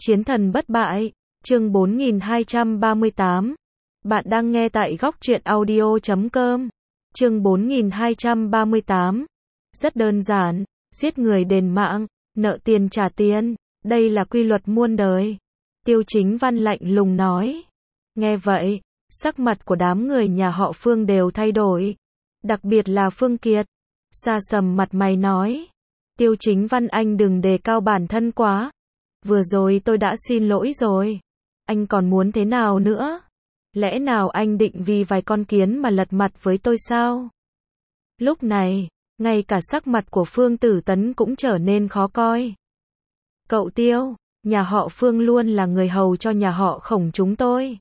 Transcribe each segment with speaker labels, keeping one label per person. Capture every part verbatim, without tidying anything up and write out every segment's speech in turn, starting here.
Speaker 1: Chiến thần bất bại, chương bốn nghìn hai trăm ba mươi tám. Bạn đang nghe tại góc truyện audio chấm com. Chương bốn nghìn hai trăm ba mươi tám. Rất đơn giản, giết người đền mạng, nợ tiền trả tiền, đây là quy luật muôn đời. Tiêu Chính Văn lạnh lùng nói. Nghe vậy, sắc mặt của đám người nhà họ Phương đều thay đổi. Đặc biệt là Phương Kiệt. Sa sầm mặt mày nói. Tiêu Chính Văn, anh đừng đề cao bản thân quá. Vừa rồi tôi đã xin lỗi rồi. Anh còn muốn thế nào nữa? Lẽ nào anh định vì vài con kiến mà lật mặt với tôi sao? Lúc này, ngay cả sắc mặt của Phương Tử Tấn cũng trở nên khó coi. Cậu Tiêu, nhà họ Phương luôn là người hầu cho nhà họ Khổng chúng tôi.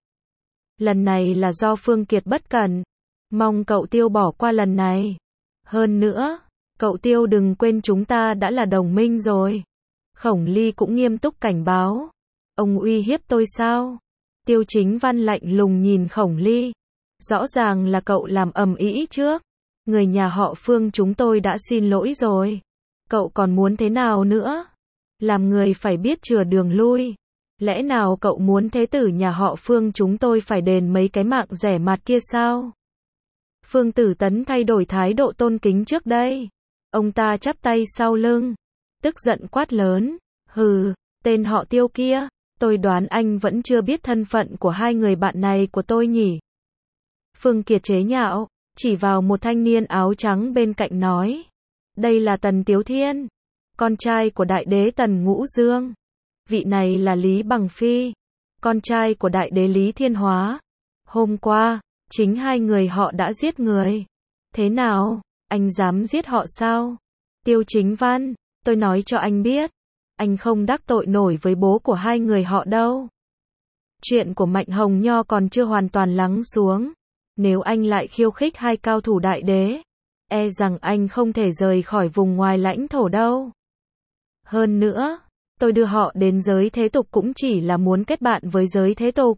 Speaker 1: Lần này là do Phương Kiệt bất cẩn. Mong cậu Tiêu bỏ qua lần này. Hơn nữa, cậu Tiêu đừng quên chúng ta đã là đồng minh rồi. Khổng Ly cũng nghiêm túc cảnh báo. Ông uy hiếp tôi sao? Tiêu Chính Văn lạnh lùng nhìn Khổng Ly. Rõ ràng là cậu làm ầm ĩ trước. Người nhà họ Phương chúng tôi đã xin lỗi rồi. Cậu còn muốn thế nào nữa? Làm người phải biết chừa đường lui. Lẽ nào cậu muốn thế tử nhà họ Phương chúng tôi phải đền mấy cái mạng rẻ mạt kia sao? Phương Tử Tấn thay đổi thái độ tôn kính trước đây. Ông ta chắp tay sau lưng. Tức giận quát lớn. Hừ, tên họ Tiêu kia, tôi đoán anh vẫn chưa biết thân phận của hai người bạn này của tôi nhỉ? Phương Kiệt chế nhạo, chỉ vào một thanh niên áo trắng bên cạnh nói. Đây là Tần Tiếu Thiên, con trai của đại đế Tần Ngũ Dương. Vị này là Lý Bằng Phi, con trai của đại đế Lý Thiên Hóa. Hôm qua, chính hai người họ đã giết người. Thế nào, anh dám giết họ sao? Tiêu Chính Văn, tôi nói cho anh biết, anh không đắc tội nổi với bố của hai người họ đâu. Chuyện của Mạnh Hồng Nho còn chưa hoàn toàn lắng xuống. Nếu anh lại khiêu khích hai cao thủ đại đế, e rằng anh không thể rời khỏi vùng ngoài lãnh thổ đâu. Hơn nữa, tôi đưa họ đến giới thế tục cũng chỉ là muốn kết bạn với giới thế tục.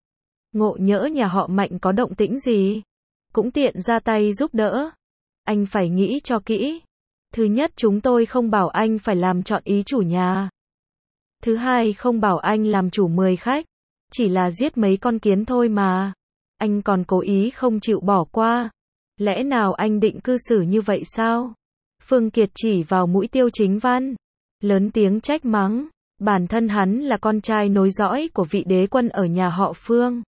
Speaker 1: Ngộ nhỡ nhà họ Mạnh có động tĩnh gì, cũng tiện ra tay giúp đỡ. Anh phải nghĩ cho kỹ. Thứ nhất, chúng tôi không bảo anh phải làm chọn ý chủ nhà. Thứ hai, không bảo anh làm chủ mười khách. Chỉ là giết mấy con kiến thôi mà. Anh còn cố ý không chịu bỏ qua. Lẽ nào anh định cư xử như vậy sao? Phương Kiệt chỉ vào mũi Tiêu Chính Văn. Lớn tiếng trách mắng. Bản thân hắn là con trai nối dõi của vị đế quân ở nhà họ Phương.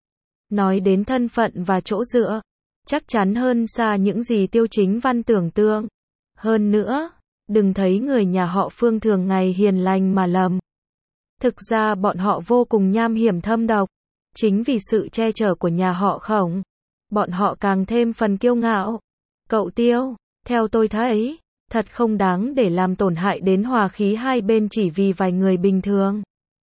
Speaker 1: Nói đến thân phận và chỗ dựa, chắc chắn hơn xa những gì Tiêu Chính Văn tưởng tượng. Hơn nữa, đừng thấy người nhà họ Phương thường ngày hiền lành mà lầm. Thực ra bọn họ vô cùng nham hiểm thâm độc. Chính vì sự che chở của nhà họ Khổng, bọn họ càng thêm phần kiêu ngạo. Cậu Tiêu, theo tôi thấy, thật không đáng để làm tổn hại đến hòa khí hai bên chỉ vì vài người bình thường.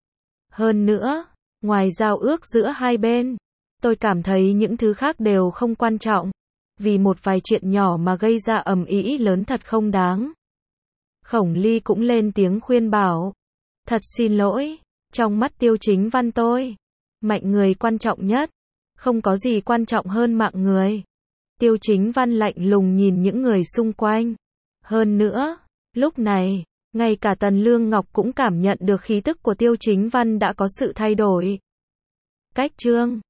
Speaker 1: Hơn nữa, ngoài giao ước giữa hai bên, tôi cảm thấy những thứ khác đều không quan trọng. Vì một vài chuyện nhỏ mà gây ra ầm ĩ lớn thật không đáng. Khổng Ly cũng lên tiếng khuyên bảo. Thật xin lỗi, trong mắt Tiêu Chính Văn tôi, mạnh người quan trọng nhất. Không có gì quan trọng hơn mạng người. Tiêu Chính Văn lạnh lùng nhìn những người xung quanh. Hơn nữa, lúc này, ngay cả Tần Lương Ngọc cũng cảm nhận được khí tức của Tiêu Chính Văn đã có sự thay đổi. Cách chương